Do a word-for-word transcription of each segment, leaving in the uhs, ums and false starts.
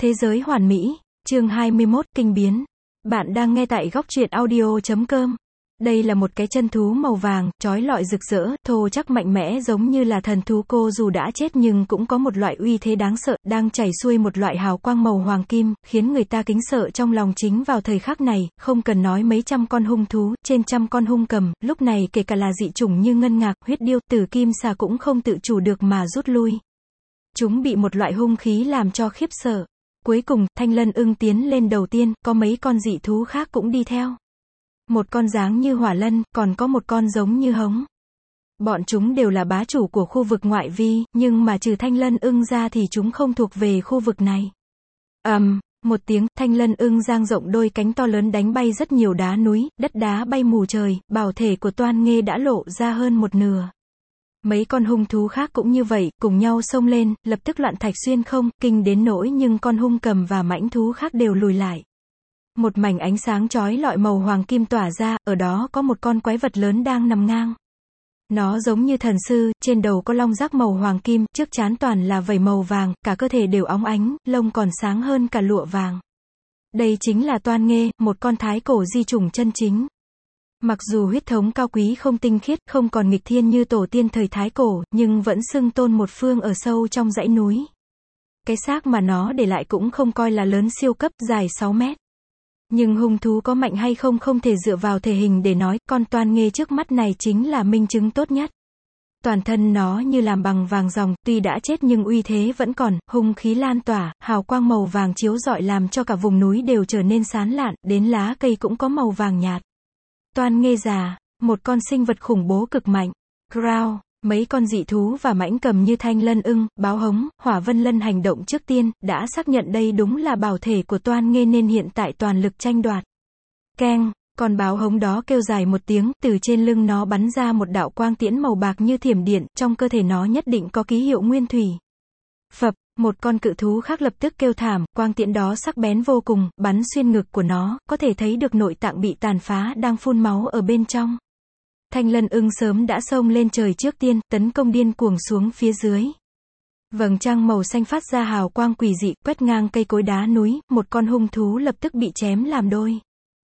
Thế giới hoàn mỹ, chương hai mươi mốt, kinh biến. Bạn đang nghe tại góc truyện audio chấm com. Đây là một cái chân thú màu vàng, chói lọi rực rỡ, thô chắc mạnh mẽ giống như là thần thú cô dù đã chết nhưng cũng có một loại uy thế đáng sợ, đang chảy xuôi một loại hào quang màu hoàng kim, khiến người ta kính sợ trong lòng chính vào thời khắc này, không cần nói mấy trăm con hung thú, trên trăm con hung cầm, lúc này kể cả là dị chủng như ngân ngạc, huyết điêu, tử kim xà cũng không tự chủ được mà rút lui. Chúng bị một loại hung khí làm cho khiếp sợ. Cuối cùng, Thanh Lân ưng tiến lên đầu tiên, có mấy con dị thú khác cũng đi theo. Một con dáng như hỏa lân, còn có một con giống như hống. Bọn chúng đều là bá chủ của khu vực ngoại vi, nhưng mà trừ Thanh Lân ưng ra thì chúng không thuộc về khu vực này. ầm, um, một tiếng, Thanh Lân ưng dang rộng đôi cánh to lớn đánh bay rất nhiều đá núi, đất đá bay mù trời, bảo thể của Toan Nghê đã lộ ra hơn một nửa. Mấy con hung thú khác cũng như vậy, cùng nhau xông lên, lập tức loạn thạch xuyên không, kinh đến nỗi nhưng con hung cầm và mãnh thú khác đều lùi lại. Một mảnh ánh sáng chói lọi màu hoàng kim tỏa ra, ở đó có một con quái vật lớn đang nằm ngang. Nó giống như thần sư, trên đầu có long giác màu hoàng kim, trước trán toàn là vảy màu vàng, cả cơ thể đều óng ánh, lông còn sáng hơn cả lụa vàng. Đây chính là Toan Nghê, một con thái cổ di chủng chân chính. Mặc dù huyết thống cao quý không tinh khiết, không còn nghịch thiên như tổ tiên thời Thái Cổ, nhưng vẫn xưng tôn một phương ở sâu trong dãy núi. Cái xác mà nó để lại cũng không coi là lớn siêu cấp, dài sáu mét. Nhưng hung thú có mạnh hay không không thể dựa vào thể hình để nói, con Toan Nghê trước mắt này chính là minh chứng tốt nhất. Toàn thân nó như làm bằng vàng ròng, tuy đã chết nhưng uy thế vẫn còn, hung khí lan tỏa, hào quang màu vàng chiếu rọi làm cho cả vùng núi đều trở nên sáng lạn, đến lá cây cũng có màu vàng nhạt. Toan Nghê già, một con sinh vật khủng bố cực mạnh. Crow, mấy con dị thú và mãnh cầm như Thanh Lân ưng, báo hống, hỏa vân lân hành động trước tiên, đã xác nhận đây đúng là bảo thể của Toan Nghê nên hiện tại toàn lực tranh đoạt. Keng, con báo hống đó kêu dài một tiếng, từ trên lưng nó bắn ra một đạo quang tiễn màu bạc như thiểm điện, trong cơ thể nó nhất định có ký hiệu nguyên thủy. Phập, một con cự thú khác lập tức kêu thảm, quang tiễn đó sắc bén vô cùng, bắn xuyên ngực của nó, có thể thấy được nội tạng bị tàn phá đang phun máu ở bên trong. Thanh Lân ưng sớm đã xông lên trời trước tiên, tấn công điên cuồng xuống phía dưới. Vầng trăng màu xanh phát ra hào quang quỷ dị, quét ngang cây cối đá núi, một con hung thú lập tức bị chém làm đôi.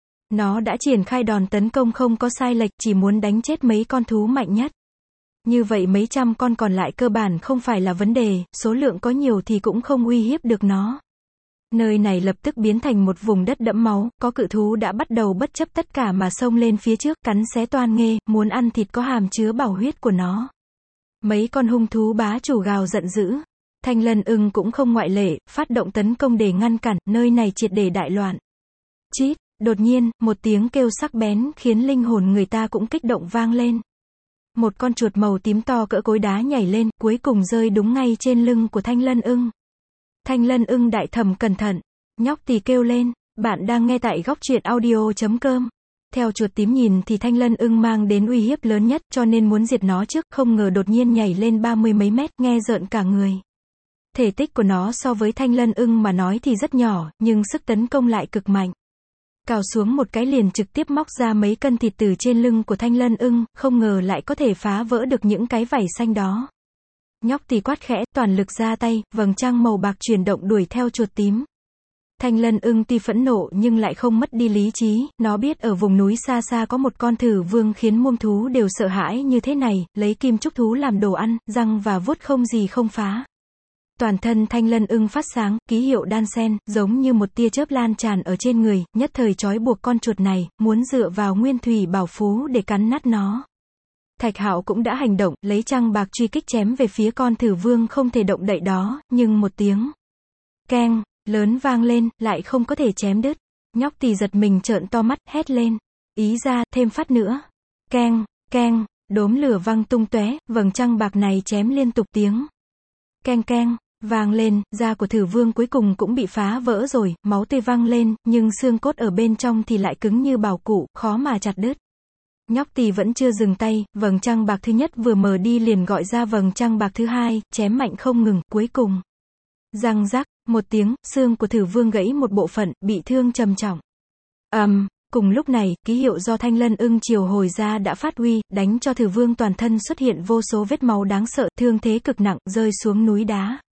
Nó đã triển khai đòn tấn công không có sai lệch, chỉ muốn đánh chết mấy con thú mạnh nhất. Như vậy mấy trăm con còn lại cơ bản không phải là vấn đề, số lượng có nhiều thì cũng không uy hiếp được nó. Nơi này lập tức biến thành một vùng đất đẫm máu, có cự thú đã bắt đầu bất chấp tất cả mà xông lên phía trước, cắn xé Toan Nghê, muốn ăn thịt có hàm chứa bảo huyết của nó. Mấy con hung thú bá chủ gào giận dữ. Thanh Lân ưng cũng không ngoại lệ, phát động tấn công để ngăn cản, nơi này triệt để đại loạn. Chít, đột nhiên, một tiếng kêu sắc bén khiến linh hồn người ta cũng kích động vang lên. Một con chuột màu tím to cỡ cối đá nhảy lên, cuối cùng rơi đúng ngay trên lưng của Thanh Lân ưng. Thanh Lân ưng đại thầm cẩn thận. Nhóc tỳ kêu lên. Bạn đang nghe tại góc truyện audio chấm com. Theo chuột tím nhìn thì Thanh Lân ưng mang đến uy hiếp lớn nhất, cho nên muốn diệt nó trước, không ngờ đột nhiên nhảy lên ba mươi mấy mét, nghe rợn cả người. Thể tích của nó so với Thanh Lân ưng mà nói thì rất nhỏ, nhưng sức tấn công lại cực mạnh. Cào xuống một cái liền trực tiếp móc ra mấy cân thịt từ trên lưng của Thanh Lân ưng, không ngờ lại có thể phá vỡ được những cái vảy xanh đó. Nhóc tỳ quát khẽ, toàn lực ra tay, vầng trăng màu bạc chuyển động đuổi theo chuột tím. Thanh Lân ưng tuy phẫn nộ nhưng lại không mất đi lý trí, nó biết ở vùng núi xa xa có một con thử vương khiến muông thú đều sợ hãi như thế này, lấy kim trúc thú làm đồ ăn, răng và vuốt không gì không phá. Toàn thân Thanh Lân ưng phát sáng, ký hiệu đan sen, giống như một tia chớp lan tràn ở trên người, nhất thời trói buộc con chuột này, muốn dựa vào nguyên thủy bảo phú để cắn nát nó. Thạch Hạo cũng đã hành động, lấy trăng bạc truy kích chém về phía con thử vương không thể động đậy đó, nhưng một tiếng keng lớn vang lên, lại không có thể chém đứt. Nhóc tỳ giật mình trợn to mắt, hét lên. Ý ra, thêm phát nữa. Keng, keng, đốm lửa văng tung tóe, vầng trăng bạc này chém liên tục tiếng keng keng vang lên, da của thử vương cuối cùng cũng bị phá vỡ rồi, máu tươi văng lên, nhưng xương cốt ở bên trong thì lại cứng như bảo cụ, khó mà chặt đứt. Nhóc tỳ vẫn chưa dừng tay, vầng trăng bạc thứ nhất vừa mờ đi liền gọi ra vầng trăng bạc thứ hai, chém mạnh không ngừng, cuối cùng. Răng rắc, một tiếng, xương của thử vương gãy một bộ phận, bị thương trầm trọng. ầm, um, cùng lúc này, ký hiệu do Thanh Lân ưng triều hồi ra đã phát huy, đánh cho thử vương toàn thân xuất hiện vô số vết máu đáng sợ, thương thế cực nặng, rơi xuống núi đá.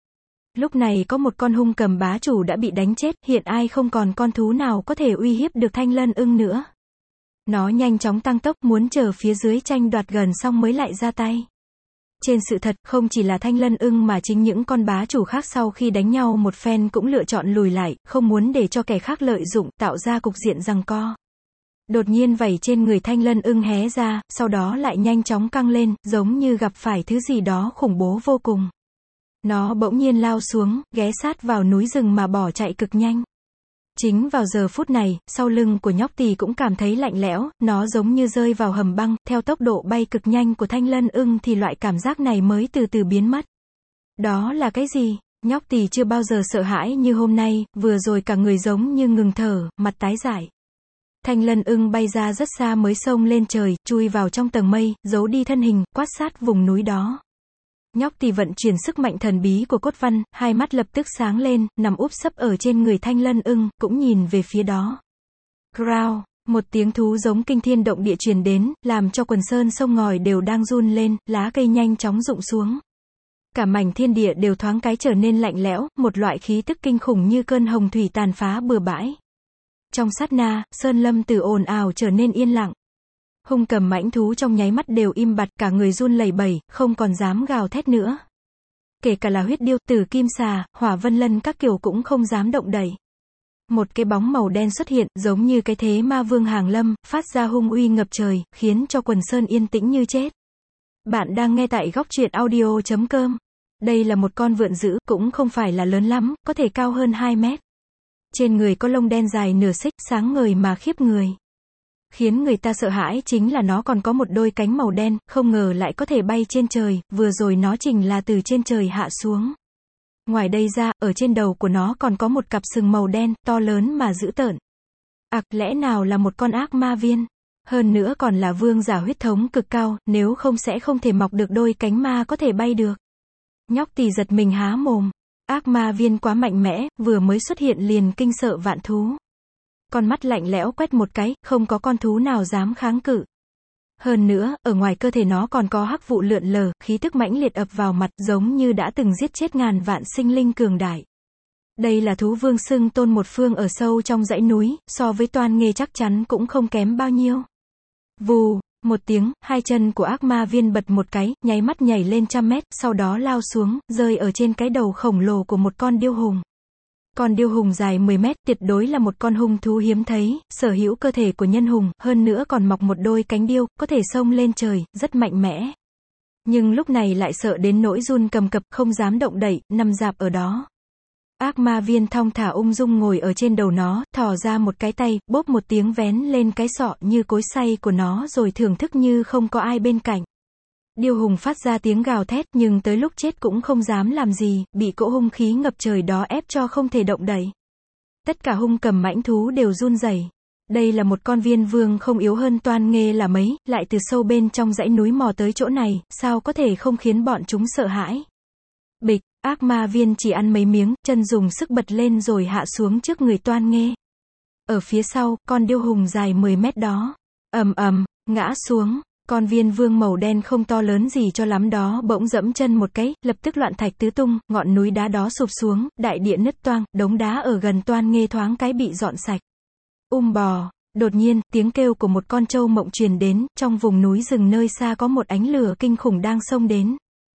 Lúc này có một con hung cầm bá chủ đã bị đánh chết, hiện ai không còn con thú nào có thể uy hiếp được thanh lân ưng nữa. Nó nhanh chóng tăng tốc, muốn chờ phía dưới tranh đoạt gần xong mới lại ra tay. Trên sự thật, không chỉ là thanh lân ưng mà chính những con bá chủ khác sau khi đánh nhau một phen cũng lựa chọn lùi lại, không muốn để cho kẻ khác lợi dụng, tạo ra cục diện giằng co. Đột nhiên vảy trên người thanh lân ưng hé ra, sau đó lại nhanh chóng căng lên, giống như gặp phải thứ gì đó khủng bố vô cùng. Nó bỗng nhiên lao xuống, ghé sát vào núi rừng mà bỏ chạy cực nhanh. Chính vào giờ phút này, sau lưng của nhóc tỳ cũng cảm thấy lạnh lẽo, nó giống như rơi vào hầm băng, theo tốc độ bay cực nhanh của thanh lân ưng thì loại cảm giác này mới từ từ biến mất. Đó là cái gì? Nhóc tỳ chưa bao giờ sợ hãi như hôm nay, vừa rồi cả người giống như ngừng thở, mặt tái dại. Thanh lân ưng bay ra rất xa mới xông lên trời, chui vào trong tầng mây, giấu đi thân hình, quát sát vùng núi đó. Nhóc tỳ vận chuyển sức mạnh thần bí của cốt văn, hai mắt lập tức sáng lên, nằm úp sấp ở trên người thanh lân ưng, cũng nhìn về phía đó. Growl, một tiếng thú giống kinh thiên động địa truyền đến, làm cho quần sơn sông ngòi đều đang run lên, lá cây nhanh chóng rụng xuống. Cả mảnh thiên địa đều thoáng cái trở nên lạnh lẽo, một loại khí tức kinh khủng như cơn hồng thủy tàn phá bừa bãi. Trong sát na, sơn lâm từ ồn ào trở nên yên lặng. Hung cầm mãnh thú trong nháy mắt đều im bặt, cả người run lẩy bẩy, không còn dám gào thét nữa. Kể cả là huyết điêu, tử kim xà, hỏa vân lân các kiểu cũng không dám động đậy. Một cái bóng màu đen xuất hiện, giống như cái thế ma vương hàng lâm, phát ra hung uy ngập trời, khiến cho quần sơn yên tĩnh như chết. Bạn đang nghe tại góc truyện audio chấm com. Đây là một con vượn dữ, cũng không phải là lớn lắm, có thể cao hơn hai mét. Trên người có lông đen dài nửa xích, sáng ngời mà khiếp người. Khiến người ta sợ hãi chính là nó còn có một đôi cánh màu đen, không ngờ lại có thể bay trên trời, vừa rồi nó chính là từ trên trời hạ xuống. Ngoài đây ra, ở trên đầu của nó còn có một cặp sừng màu đen, to lớn mà dữ tợn. Ặc, lẽ nào là một con ác ma viên? Hơn nữa còn là vương giả huyết thống cực cao, nếu không sẽ không thể mọc được đôi cánh ma có thể bay được. Nhóc tỳ giật mình há mồm. Ác ma viên quá mạnh mẽ, vừa mới xuất hiện liền kinh sợ vạn thú. Con mắt lạnh lẽo quét một cái, không có con thú nào dám kháng cự. Hơn nữa, ở ngoài cơ thể nó còn có hắc vụ lượn lờ, khí tức mãnh liệt ập vào mặt, giống như đã từng giết chết ngàn vạn sinh linh cường đại. Đây là thú vương xưng tôn một phương ở sâu trong dãy núi, so với toan nghê chắc chắn cũng không kém bao nhiêu. Vù, một tiếng, hai chân của ác ma viên bật một cái, nháy mắt nhảy lên trăm mét, sau đó lao xuống, rơi ở trên cái đầu khổng lồ của một con điêu hùng. Con điêu hùng dài mười mét, tuyệt đối là một con hung thú hiếm thấy, sở hữu cơ thể của nhân hùng, hơn nữa còn mọc một đôi cánh điêu, có thể xông lên trời, rất mạnh mẽ. Nhưng lúc này lại sợ đến nỗi run cầm cập, không dám động đậy, nằm rạp ở đó. Ác ma viên thong thả ung dung ngồi ở trên đầu nó, thò ra một cái tay, bóp một tiếng vén lên cái sọ như cối xay của nó rồi thưởng thức như không có ai bên cạnh. Điêu hùng phát ra tiếng gào thét, nhưng tới lúc chết cũng không dám làm gì, bị cỗ hung khí ngập trời đó ép cho không thể động đậy. Tất cả hung cầm mãnh thú đều run rẩy. Đây là một con viên vương không yếu hơn toan nghê là mấy, lại từ sâu bên trong dãy núi mò tới chỗ này, sao có thể không khiến bọn chúng sợ hãi. Bịch, ác ma viên chỉ ăn mấy miếng, chân dùng sức bật lên rồi hạ xuống trước người toan nghê. Ở phía sau, con điêu hùng dài mười mét đó, ầm ầm, ngã xuống. Con viên vương màu đen không to lớn gì cho lắm đó bỗng dẫm chân một cái, lập tức loạn thạch tứ tung, ngọn núi đá đó sụp xuống, đại địa nứt toang, đống đá ở gần toan nghê thoáng cái bị dọn sạch. Um bò, đột nhiên, tiếng kêu của một con trâu mộng truyền đến, trong vùng núi rừng nơi xa có một ánh lửa kinh khủng đang xông đến.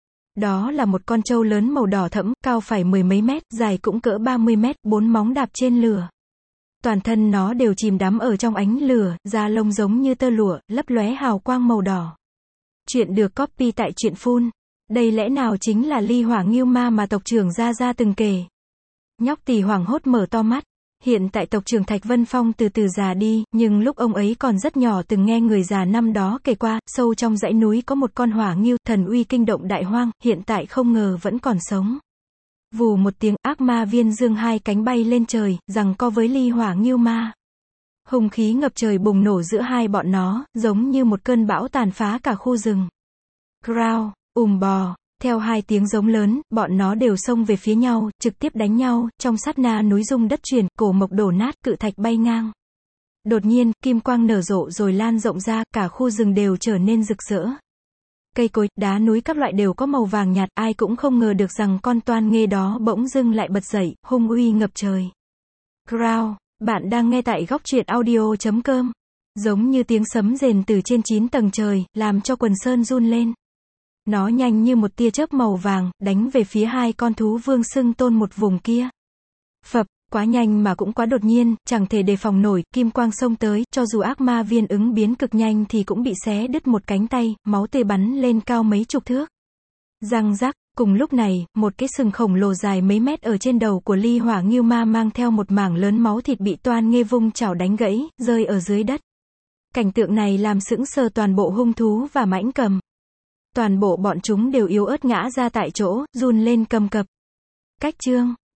Đó là một con trâu lớn màu đỏ thẫm, cao phải mười mấy mét, dài cũng cỡ ba mươi mét, bốn móng đạp trên lửa. Toàn thân nó đều chìm đắm ở trong ánh lửa, da lông giống như tơ lụa, lấp lóe hào quang màu đỏ. Chuyện được copy tại truyện phun. Đây lẽ nào chính là ly hỏa ngưu ma mà tộc trưởng Gia Gia từng kể. Nhóc tỳ hoảng hốt mở to mắt. Hiện tại tộc trưởng Thạch Vân Phong từ từ già đi, nhưng lúc ông ấy còn rất nhỏ từng nghe người già năm đó kể qua, sâu trong dãy núi có một con hỏa ngưu, thần uy kinh động đại hoang, hiện tại không ngờ vẫn còn sống. Vù một tiếng, ác ma viên dương hai cánh bay lên trời, giằng co với ly hỏa ngưu ma. Hung khí ngập trời bùng nổ giữa hai bọn nó, giống như một cơn bão tàn phá cả khu rừng. Growl, ùm bò, theo hai tiếng giống lớn, bọn nó đều xông về phía nhau, trực tiếp đánh nhau, trong sát na núi rung đất chuyển, cổ mộc đổ nát, cự thạch bay ngang. Đột nhiên, kim quang nở rộ rồi lan rộng ra, cả khu rừng đều trở nên rực rỡ. cây cối, đá núi các loại đều có màu vàng nhạt, ai cũng không ngờ được rằng con toan nghê đó bỗng dưng lại bật dậy, hung uy ngập trời. Growl, bạn đang nghe tại góc truyện audio chấm com. Giống như tiếng sấm rền từ trên chín tầng trời, làm cho quần sơn run lên. Nó nhanh như một tia chớp màu vàng, đánh về phía hai con thú vương xưng tôn một vùng kia. Phập, quá nhanh mà cũng quá đột nhiên, chẳng thể đề phòng nổi, kim quang xông tới, cho dù ác ma viên ứng biến cực nhanh thì cũng bị xé đứt một cánh tay, máu tươi bắn lên cao mấy chục thước. Răng rắc, cùng lúc này, một cái sừng khổng lồ dài mấy mét ở trên đầu của Ly Hỏa Ngưu Ma mang theo một mảng lớn máu thịt bị toan nghê vung chảo đánh gãy, rơi ở dưới đất. Cảnh tượng này làm sững sờ toàn bộ hung thú và mãnh cầm. Toàn bộ bọn chúng đều yếu ớt ngã ra tại chỗ, run lên cầm cập. Cách chương